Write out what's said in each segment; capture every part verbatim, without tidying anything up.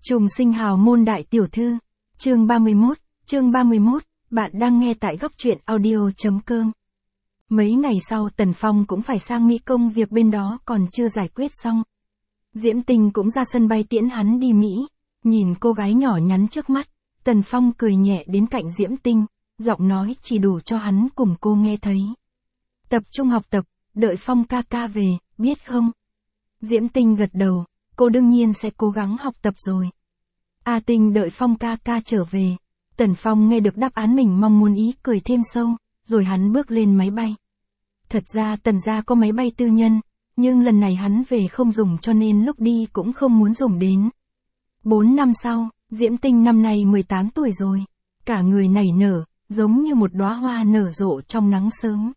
Trùng sinh hào môn đại tiểu thư. Chương ba mươi mốt, chương ba mươi mốt, bạn đang nghe tại góc truyện audio.com. Mấy ngày sau Tần Phong cũng phải sang Mỹ công, việc bên đó còn chưa giải quyết xong. Diễm Tinh cũng ra sân bay tiễn hắn đi Mỹ. Nhìn cô gái nhỏ nhắn trước mắt, Tần Phong cười nhẹ đến cạnh Diễm Tinh, giọng nói chỉ đủ cho hắn cùng cô nghe thấy. Tập trung học tập, đợi Phong ca ca về, biết không? Diễm Tinh gật đầu, cô đương nhiên sẽ cố gắng học tập rồi. A Tinh đợi Phong ca ca trở về. Tần Phong nghe được đáp án mình mong muốn, ý cười thêm sâu, rồi hắn bước lên máy bay. Thật ra Tần gia có máy bay tư nhân, nhưng lần này hắn về không dùng cho nên lúc đi cũng không muốn dùng đến. Bốn năm sau, Diễm Tinh năm nay mười tám tuổi rồi. Cả người nảy nở, giống như một đóa hoa nở rộ trong nắng sớm.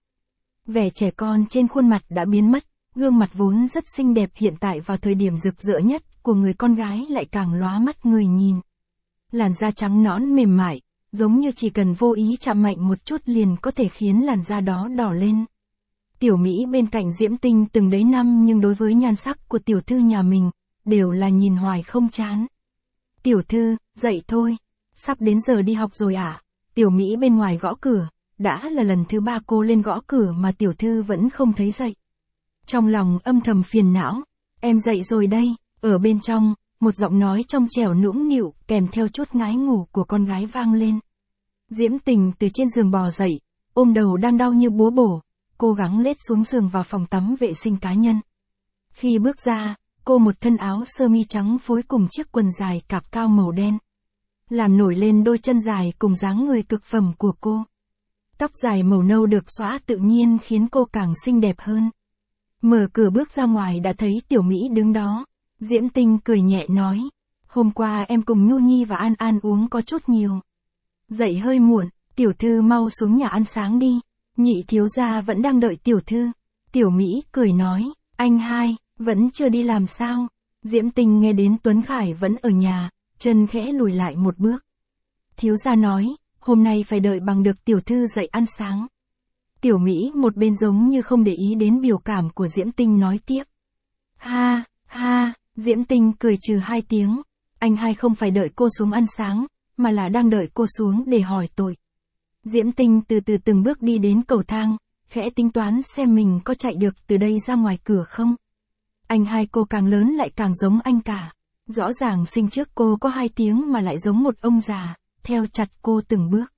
Vẻ trẻ con trên khuôn mặt đã biến mất, gương mặt vốn rất xinh đẹp hiện tại vào thời điểm rực rỡ nhất của người con gái lại càng lóa mắt người nhìn. Làn da trắng nõn mềm mại, giống như chỉ cần vô ý chạm mạnh một chút liền có thể khiến làn da đó đỏ lên. Tiểu Mỹ bên cạnh Diễm Tinh từng đấy năm nhưng đối với nhan sắc của tiểu thư nhà mình, đều là nhìn hoài không chán. Tiểu thư, dậy thôi, sắp đến giờ đi học rồi à? Tiểu Mỹ bên ngoài gõ cửa, đã là lần thứ ba cô lên gõ cửa mà tiểu thư vẫn không thấy dậy. Trong lòng âm thầm phiền não, em dậy rồi đây. Ở bên trong, một giọng nói trong trẻo nũng nịu kèm theo chút ngái ngủ của con gái vang lên. Diễm Tình từ trên giường bò dậy, ôm đầu đang đau như búa bổ, cố gắng lết xuống giường vào phòng tắm vệ sinh cá nhân. Khi bước ra, cô một thân áo sơ mi trắng phối cùng chiếc quần dài cạp cao màu đen, làm nổi lên đôi chân dài cùng dáng người cực phẩm của cô. Tóc dài màu nâu được xõa tự nhiên khiến cô càng xinh đẹp hơn. Mở cửa bước ra ngoài đã thấy Tiểu Mỹ đứng đó. Diễm Tinh cười nhẹ nói, hôm qua em cùng Nhu Nhi và An An uống có chút nhiều. Dậy hơi muộn, tiểu thư mau xuống nhà ăn sáng đi, nhị thiếu gia vẫn đang đợi tiểu thư. Tiểu Mỹ cười nói, anh hai, vẫn chưa đi làm sao? Diễm Tinh nghe đến Tuấn Khải vẫn ở nhà, chân khẽ lùi lại một bước. Thiếu gia nói, hôm nay phải đợi bằng được tiểu thư dậy ăn sáng. Tiểu Mỹ một bên giống như không để ý đến biểu cảm của Diễm Tinh nói tiếp. Ha, ha, Diễm Tinh cười trừ hai tiếng. Anh hai không phải đợi cô xuống ăn sáng, mà là đang đợi cô xuống để hỏi tội. Diễm Tinh từ từ từng bước đi đến cầu thang, khẽ tính toán xem mình có chạy được từ đây ra ngoài cửa không. Anh hai cô càng lớn lại càng giống anh cả. Rõ ràng sinh trước cô có hai tiếng mà lại giống một ông già, theo chặt cô từng bước.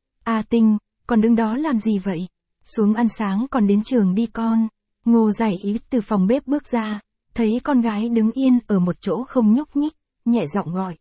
A Tinh, con đứng đó làm gì vậy? Xuống ăn sáng còn đến trường đi con. Ngô Giải Ý từ phòng bếp bước ra, thấy con gái đứng yên ở một chỗ không nhúc nhích, nhẹ giọng gọi.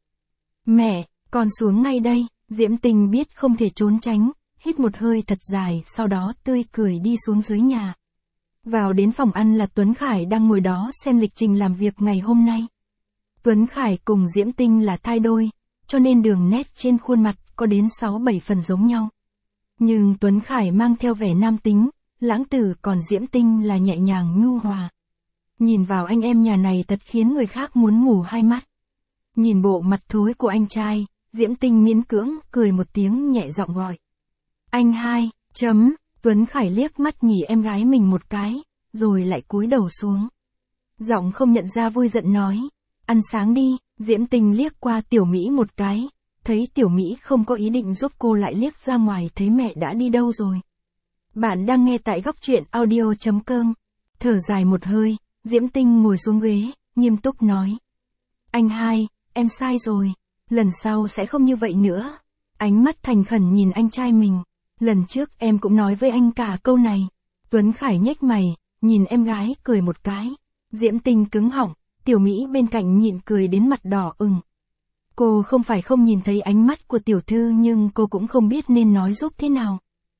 Mẹ, con xuống ngay đây. Diễm Tinh biết không thể trốn tránh, hít một hơi thật dài, sau đó tươi cười đi xuống dưới nhà. Vào đến phòng ăn là Tuấn Khải đang ngồi đó xem lịch trình làm việc ngày hôm nay. Tuấn Khải cùng Diễm Tinh là thai đôi, cho nên đường nét trên khuôn mặt có đến sáu bảy phần giống nhau. Nhưng Tuấn Khải mang theo vẻ nam tính, lãng tử, còn Diễm Tinh là nhẹ nhàng nhu hòa. Nhìn vào anh em nhà này thật khiến người khác muốn ngủ hai mắt. Nhìn bộ mặt thối của anh trai, Diễm Tinh miễn cưỡng cười một tiếng nhẹ giọng gọi. Anh hai, chấm, Tuấn Khải liếc mắt nhìn em gái mình một cái, rồi lại cúi đầu xuống. Giọng không nhận ra vui giận nói, ăn sáng đi. Diễm Tinh liếc qua Tiểu Mỹ một cái, thấy Tiểu Mỹ không có ý định giúp cô lại liếc ra ngoài thấy mẹ đã đi đâu rồi. Bạn đang nghe tại góc truyện audio.com. Thở dài một hơi, Diễm Tinh ngồi xuống ghế, nghiêm túc nói. Anh hai, em sai rồi, lần sau sẽ không như vậy nữa. Ánh mắt thành khẩn nhìn anh trai mình. Lần trước em cũng nói với anh cả câu này. Tuấn Khải nhếch mày, nhìn em gái cười một cái. Diễm Tinh cứng họng, Tiểu Mỹ bên cạnh nhịn cười đến mặt đỏ ửng. Cô không phải không nhìn thấy ánh mắt của tiểu thư nhưng cô cũng không biết nên nói giúp thế nào.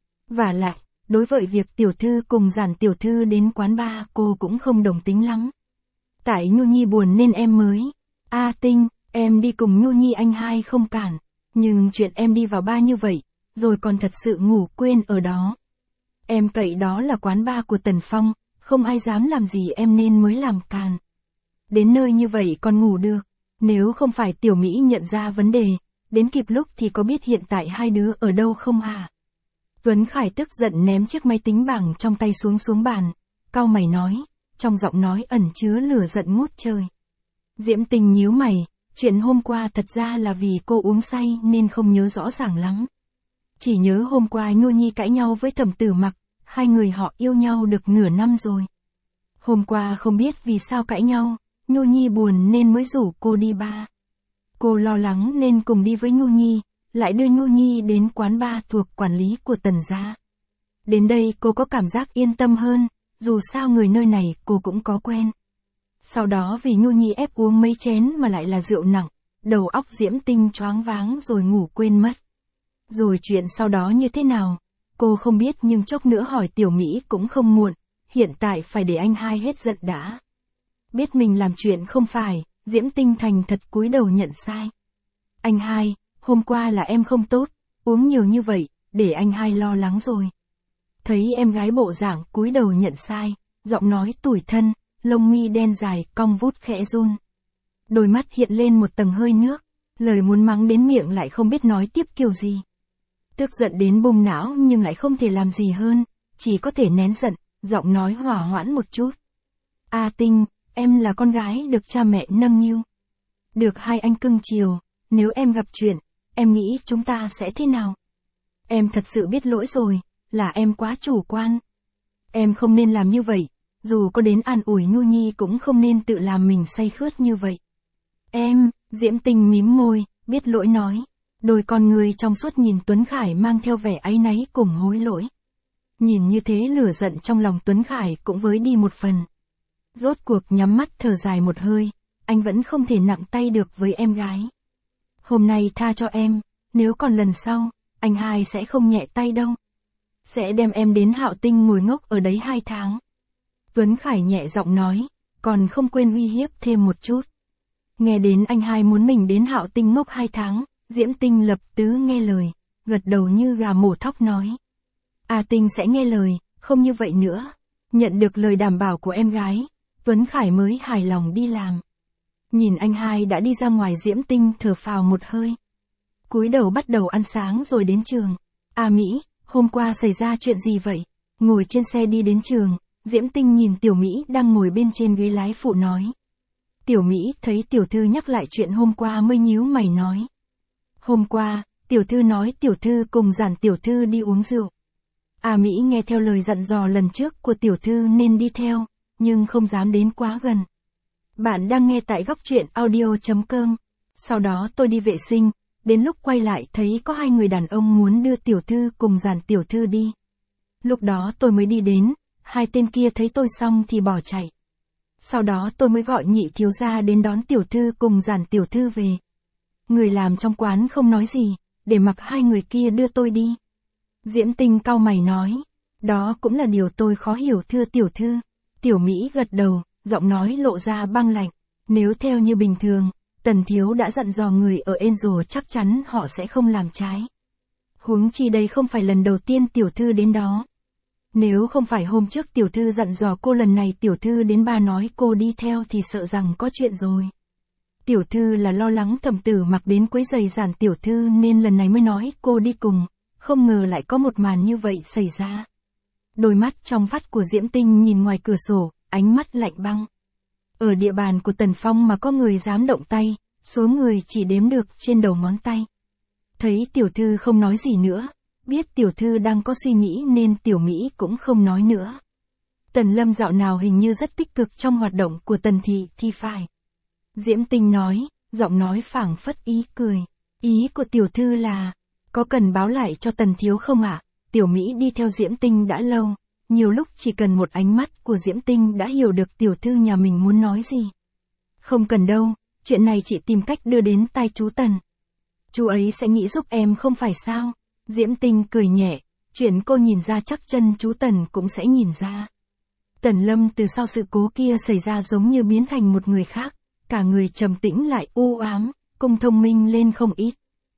Vả lại, đối với việc tiểu thư cùng Giản tiểu thư đến quán bar cô cũng không đồng tính lắm. Tại Nhu Nhi buồn nên em mới. A Tinh, em đi cùng Nhu Nhi anh hai không cản. Nhưng chuyện em đi vào bar như vậy, rồi còn thật sự ngủ quên ở đó. Em cậy đó là quán bar của Tần Phong, không ai dám làm gì em nên mới làm càn. Đến nơi như vậy còn ngủ được. Nếu không phải Tiểu Mỹ nhận ra vấn đề, đến kịp lúc thì có biết hiện tại hai đứa ở đâu không hả? Tuấn Khải tức giận ném chiếc máy tính bảng trong tay xuống xuống bàn, cau mày nói, trong giọng nói ẩn chứa lửa giận ngút trời. Diễm Tinh nhíu mày, Chuyện hôm qua thật ra là vì cô uống say nên không nhớ rõ ràng lắm. Chỉ nhớ hôm qua Nhu Nhi cãi nhau với Thẩm Tử Mặc, hai người họ yêu nhau được nửa năm rồi. Hôm qua không biết vì sao cãi nhau, Nhu Nhi buồn nên mới rủ cô đi bar. Cô lo lắng nên cùng đi với Nhu Nhi, lại đưa Nhu Nhi đến quán bar thuộc quản lý của Tần gia. Đến đây cô có cảm giác yên tâm hơn, dù sao người nơi này cô cũng có quen. Sau đó vì Nhu Nhi ép uống mấy chén mà lại là rượu nặng, đầu óc Diễm Tinh choáng váng rồi ngủ quên mất. Rồi chuyện sau đó như thế nào, cô không biết nhưng chốc nữa hỏi Tiểu Mỹ cũng không muộn, hiện tại phải để anh hai hết giận đã. Biết mình làm chuyện không phải, Diễm Tinh thành thật cúi đầu nhận sai. Anh hai, hôm qua là em không tốt, uống nhiều như vậy, để anh hai lo lắng rồi. Thấy em gái bộ dạng cúi đầu nhận sai, giọng nói tủi thân, lông mi đen dài cong vút khẽ run. Đôi mắt hiện lên một tầng hơi nước, lời muốn mắng đến miệng lại không biết nói tiếp kiểu gì. Tức giận đến bùng não nhưng lại không thể làm gì hơn, chỉ có thể nén giận, giọng nói hòa hoãn một chút. A Tinh, em là con gái được cha mẹ nâng niu. Được hai anh cưng chiều, nếu em gặp chuyện, em nghĩ chúng ta sẽ thế nào? Em thật sự biết lỗi rồi, là em quá chủ quan. Em không nên làm như vậy, dù có đến an ủi Nhu Nhi cũng không nên tự làm mình say khướt như vậy. Em, Diễm Tinh mím môi, biết lỗi nói. Đôi con người trong suốt nhìn Tuấn Khải mang theo vẻ áy náy cùng hối lỗi. Nhìn như thế lửa giận trong lòng Tuấn Khải cũng với đi một phần. Rốt cuộc nhắm mắt thở dài một hơi, anh vẫn không thể nặng tay được với em gái. Hôm nay tha cho em, nếu còn lần sau, anh hai sẽ không nhẹ tay đâu. Sẽ đem em đến Hạo Tinh ngồi ngốc ở đấy hai tháng. Tuấn Khải nhẹ giọng nói, còn không quên uy hiếp thêm một chút. Nghe đến anh hai muốn mình đến Hạo Tinh ngốc hai tháng, Diễm Tinh lập tứ nghe lời, gật đầu như gà mổ thóc nói. A Tinh sẽ nghe lời, không như vậy nữa. Nhận được lời đảm bảo của em gái, Tuấn Khải mới hài lòng đi làm. Nhìn anh hai đã đi ra ngoài, Diễm Tinh thở phào một hơi. Cúi đầu bắt đầu ăn sáng rồi đến trường. A Mỹ, hôm qua xảy ra chuyện gì vậy? Ngồi trên xe đi đến trường, Diễm Tinh nhìn Tiểu Mỹ đang ngồi bên trên ghế lái phụ nói. Tiểu Mỹ thấy tiểu thư nhắc lại chuyện hôm qua mới nhíu mày nói. Hôm qua, tiểu thư nói tiểu thư cùng Giản tiểu thư đi uống rượu. A Mỹ nghe theo lời dặn dò lần trước của tiểu thư nên đi theo, nhưng không dám đến quá gần. Bạn đang nghe tại góc truyện audio chấm com. Sau đó tôi đi vệ sinh, đến lúc quay lại thấy có hai người đàn ông muốn đưa tiểu thư cùng Giản tiểu thư đi. Lúc đó tôi mới đi đến, hai tên kia thấy tôi xong thì bỏ chạy. Sau đó tôi mới gọi Nhị thiếu gia đến đón tiểu thư cùng Giản tiểu thư về. Người làm trong quán không nói gì, để mặc hai người kia đưa tôi đi. Diễm Tinh cau mày nói, đó cũng là điều tôi khó hiểu thưa tiểu thư. Tiểu Mỹ gật đầu, giọng nói lộ ra băng lạnh. Nếu theo như bình thường, Tần thiếu đã dặn dò người ở Angel chắc chắn họ sẽ không làm trái. Huống chi đây không phải lần đầu tiên tiểu thư đến đó. Nếu không phải hôm trước tiểu thư dặn dò cô, lần này tiểu thư đến ba nói cô đi theo thì sợ rằng có chuyện rồi. Tiểu thư là lo lắng Thẩm Tử Mặc đến quấy rầy Giản tiểu thư nên lần này mới nói cô đi cùng, không ngờ lại có một màn như vậy xảy ra. Đôi mắt trong vắt của Diễm Tinh nhìn ngoài cửa sổ, ánh mắt lạnh băng. Ở địa bàn của Tần Phong mà có người dám động tay, số người chỉ đếm được trên đầu ngón tay. Thấy tiểu thư không nói gì nữa, biết tiểu thư đang có suy nghĩ nên Tiểu Mỹ cũng không nói nữa. Tần Lâm dạo nào hình như rất tích cực trong hoạt động của Tần thị thì phải. Diễm Tinh nói, giọng nói phảng phất ý cười. Ý của tiểu thư là, có cần báo lại cho Tần thiếu không ạ? À? Tiểu Mỹ đi theo Diễm Tinh đã lâu, nhiều lúc chỉ cần một ánh mắt của Diễm Tinh đã hiểu được tiểu thư nhà mình muốn nói gì. Không cần đâu, chuyện này chị tìm cách đưa đến tai chú Tần. Chú ấy sẽ nghĩ giúp em không phải sao? Diễm Tinh cười nhẹ, chuyện cô nhìn ra chắc chân chú Tần cũng sẽ nhìn ra. Tần Lâm từ sau sự cố kia xảy ra giống như biến thành một người khác, cả người trầm tĩnh lại u ám, cùng thông minh lên không ít.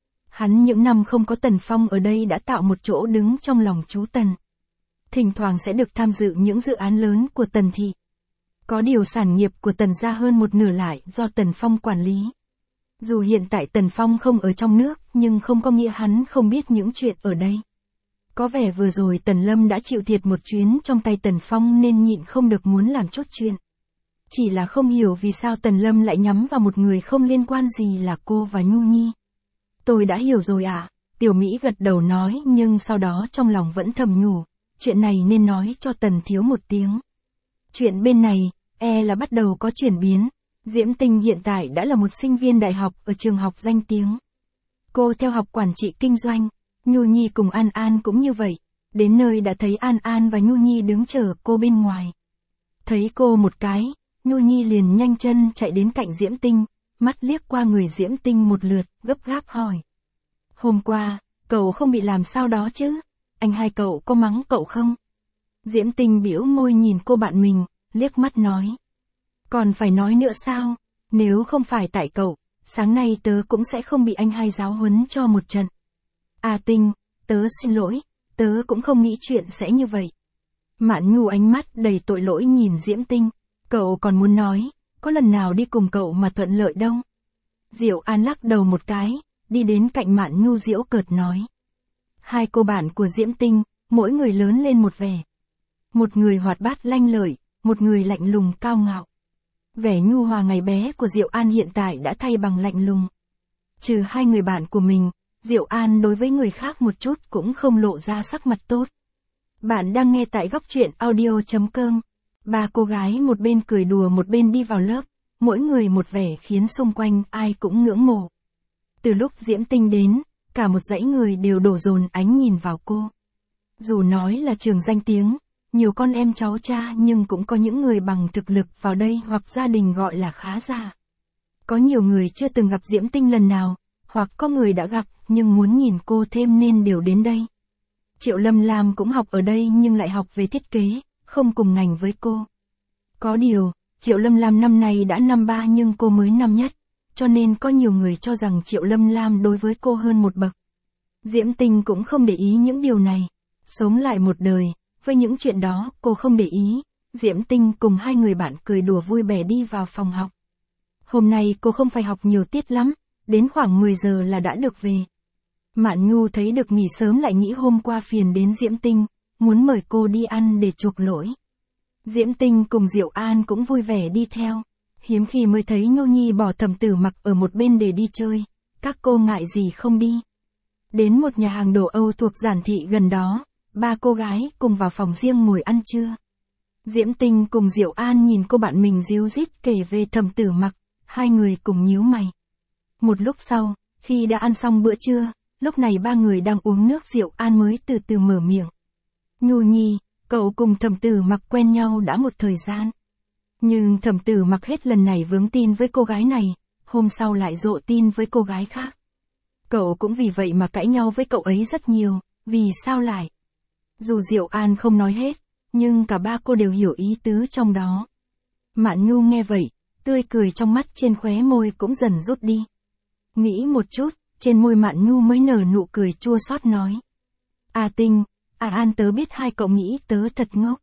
Hắn những năm không có Tần Phong ở đây đã tạo một chỗ đứng trong lòng chú Tần. Thỉnh thoảng sẽ được tham dự những dự án lớn của Tần thị. Có điều sản nghiệp của Tần gia hơn một nửa lại do Tần Phong quản lý. Dù hiện tại Tần Phong không ở trong nước, nhưng không có nghĩa hắn không biết những chuyện ở đây. Có vẻ vừa rồi Tần Lâm đã chịu thiệt một chuyến trong tay Tần Phong nên nhịn không được muốn làm chốt chuyện. chỉ là không hiểu vì sao Tần Lâm lại nhắm vào một người không liên quan gì là cô và Nhu Nhi. Tôi đã hiểu rồi ạ, à? Tiểu Mỹ gật đầu nói, nhưng sau đó trong lòng vẫn thầm nhủ, chuyện này nên nói cho Tần Thiếu một tiếng. Chuyện bên này, e là bắt đầu có chuyển biến. Diễm Tinh hiện tại đã là một sinh viên đại học ở trường học danh tiếng. Cô theo học quản trị kinh doanh, Nhu Nhi cùng An An cũng như vậy. Đến nơi đã thấy An An và Nhu Nhi đứng chờ cô bên ngoài. Thấy cô một cái, Nhu Nhi liền nhanh chân chạy đến cạnh Diễm Tinh, mắt liếc qua người Diễm Tinh một lượt, gấp gáp hỏi. Hôm qua, cậu không bị làm sao đó chứ? Anh hai cậu có mắng cậu không? Diễm Tinh bĩu môi nhìn cô bạn mình, liếc mắt nói. Còn phải nói nữa sao? Nếu không phải tại cậu, sáng nay tớ cũng sẽ không bị anh hai giáo huấn cho một trận. À Tinh, tớ xin lỗi, tớ cũng không nghĩ chuyện sẽ như vậy. Mạn Nhu ánh mắt đầy tội lỗi nhìn Diễm Tinh, cậu còn muốn nói, có lần nào đi cùng cậu mà thuận lợi đâu. Diệu An lắc đầu một cái, đi đến cạnh Mạn Nhu giễu cợt nói. Hai cô bạn của Diễm Tinh, mỗi người lớn lên một vẻ. Một người hoạt bát lanh lợi, một người lạnh lùng cao ngạo. Vẻ nhu hòa ngày bé của Diệu An hiện tại đã thay bằng lạnh lùng. Trừ hai người bạn của mình, Diệu An đối với người khác một chút cũng không lộ ra sắc mặt tốt. Bạn đang nghe tại góc truyện audio chấm com. Ba cô gái một bên cười đùa một bên đi vào lớp, mỗi người một vẻ khiến xung quanh ai cũng ngưỡng mộ. Từ lúc Diễm Tinh đến, cả một dãy người đều đổ dồn ánh nhìn vào cô. Dù nói là trường danh tiếng, nhiều con em cháu cha nhưng cũng có những người bằng thực lực vào đây hoặc gia đình gọi là khá giả. Có nhiều người chưa từng gặp Diễm Tinh lần nào, hoặc có người đã gặp nhưng muốn nhìn cô thêm nên đều đến đây. Triệu Lâm Lam cũng học ở đây nhưng lại học về thiết kế, không cùng ngành với cô. Có điều, Triệu Lâm Lam năm nay đã năm ba nhưng cô mới năm nhất, cho nên có nhiều người cho rằng Triệu Lâm Lam đối với cô hơn một bậc. Diễm Tinh cũng không để ý những điều này, sống lại một đời, với những chuyện đó cô không để ý. Diễm Tinh cùng hai người bạn cười đùa vui vẻ đi vào phòng học. Hôm nay cô không phải học nhiều tiết lắm, đến khoảng mười giờ là đã được về. Mạn Nhu thấy được nghỉ sớm lại nghĩ hôm qua phiền đến Diễm Tinh, muốn mời cô đi ăn để chuộc lỗi. Diễm Tinh cùng Diệu An cũng vui vẻ đi theo, hiếm khi mới thấy Nhu Nhi bỏ Thẩm Tử Mặc ở một bên để đi chơi, các cô ngại gì không đi. Đến một nhà hàng đồ Âu thuộc Giản Thị gần đó, ba cô gái cùng vào phòng riêng ngồi ăn trưa. Diễm Tinh cùng Diệu An nhìn cô bạn mình ríu rít kể về Thẩm Tử Mặc, hai người cùng nhíu mày. Một lúc sau, khi đã ăn xong bữa trưa, lúc này ba người đang uống nước, Diệu An mới từ từ mở miệng. Nhu Nhi, cậu cùng Thẩm Tử Mặc quen nhau đã một thời gian. Nhưng Thẩm Tử Mặc hết lần này vướng tin với cô gái này, hôm sau lại rộ tin với cô gái khác. Cậu cũng vì vậy mà cãi nhau với cậu ấy rất nhiều, vì sao lại? Dù Diệu An không nói hết, nhưng cả ba cô đều hiểu ý tứ trong đó. Mạn Nhu nghe vậy, tươi cười trong mắt trên khóe môi cũng dần rút đi. Nghĩ một chút, trên môi Mạn Nhu mới nở nụ cười chua xót nói. À Tinh, à An, tớ biết hai cậu nghĩ tớ thật ngốc.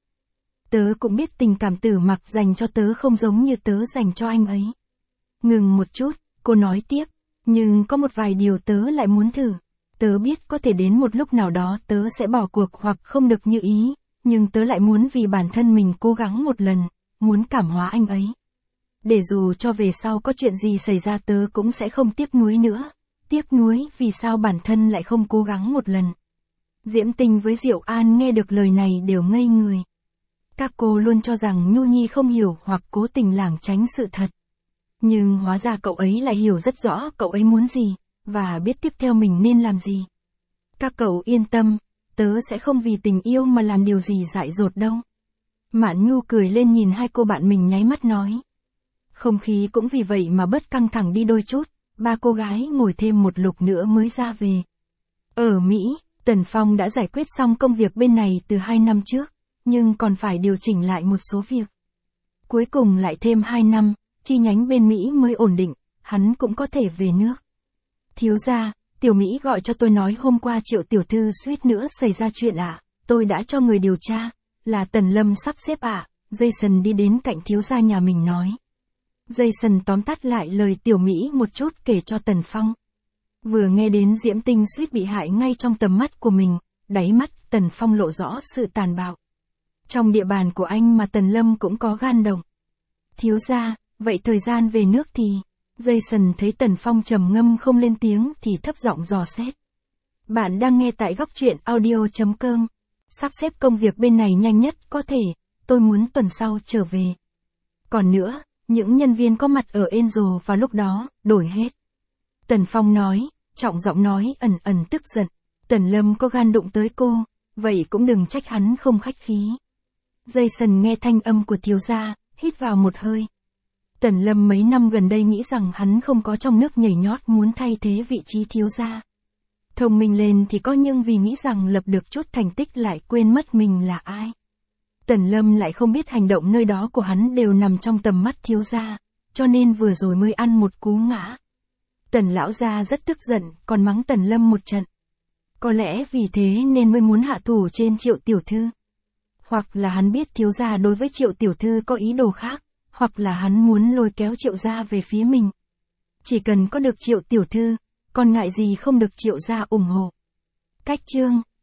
Tớ cũng biết tình cảm Tử Mặc dành cho tớ không giống như tớ dành cho anh ấy. Ngừng một chút, cô nói tiếp, nhưng có một vài điều tớ lại muốn thử. Tớ biết có thể đến một lúc nào đó tớ sẽ bỏ cuộc hoặc không được như ý, nhưng tớ lại muốn vì bản thân mình cố gắng một lần, muốn cảm hóa anh ấy. Để dù cho về sau có chuyện gì xảy ra tớ cũng sẽ không tiếc nuối nữa. Tiếc nuối vì sao bản thân lại không cố gắng một lần. Diễm Tinh với Diệu An nghe được lời này đều ngây người. Các cô luôn cho rằng Nhu Nhi không hiểu hoặc cố tình lảng tránh sự thật. Nhưng hóa ra cậu ấy lại hiểu rất rõ cậu ấy muốn gì, và biết tiếp theo mình nên làm gì. Các cậu yên tâm, tớ sẽ không vì tình yêu mà làm điều gì dại dột đâu. Mạn Nhu cười lên nhìn hai cô bạn mình nháy mắt nói. Không khí cũng vì vậy mà bớt căng thẳng đi đôi chút, ba cô gái ngồi thêm một lục nữa mới ra về. Ở Mỹ, Tần Phong đã giải quyết xong công việc bên này từ hai năm trước, nhưng còn phải điều chỉnh lại một số việc. Cuối cùng lại thêm hai năm, chi nhánh bên Mỹ mới ổn định, hắn cũng có thể về nước. Thiếu gia, Tiểu Mỹ gọi cho tôi nói hôm qua Triệu tiểu thư suýt nữa xảy ra chuyện ạ, à? Tôi đã cho người điều tra, là Tần Lâm sắp xếp ạ. À? Jason đi đến cạnh thiếu gia nhà mình nói. Jason tóm tắt lại lời Tiểu Mỹ một chút kể cho Tần Phong. Vừa nghe đến Diễm Tinh suýt bị hại ngay trong tầm mắt của mình, đáy mắt Tần Phong lộ rõ sự tàn bạo. Trong địa bàn của anh mà Tần Lâm cũng có gan động. Thiếu gia, vậy thời gian về nước thì... Jason thấy Tần Phong trầm ngâm không lên tiếng thì thấp giọng dò xét. Bạn đang nghe tại góc truyện audio chấm com. Sắp xếp công việc bên này nhanh nhất có thể, tôi muốn tuần sau trở về. Còn nữa, những nhân viên có mặt ở Angel vào lúc đó, đổi hết. Tần Phong nói, trọng giọng nói ẩn ẩn tức giận. Tần Lâm có gan đụng tới cô, vậy cũng đừng trách hắn không khách khí. Jason nghe thanh âm của thiếu gia, hít vào một hơi. Tần Lâm mấy năm gần đây nghĩ rằng hắn không có trong nước nhảy nhót muốn thay thế vị trí thiếu gia. Thông minh lên thì có nhưng vì nghĩ rằng lập được chút thành tích lại quên mất mình là ai. Tần Lâm lại không biết hành động nơi đó của hắn đều nằm trong tầm mắt thiếu gia, cho nên vừa rồi mới ăn một cú ngã. Tần lão gia rất tức giận, còn mắng Tần Lâm một trận. Có lẽ vì thế nên mới muốn hạ thủ trên Triệu tiểu thư. Hoặc là hắn biết thiếu gia đối với Triệu tiểu thư có ý đồ khác, hoặc là hắn muốn lôi kéo Triệu gia về phía mình. Chỉ cần có được Triệu tiểu thư, còn ngại gì không được Triệu gia ủng hộ. Cách chương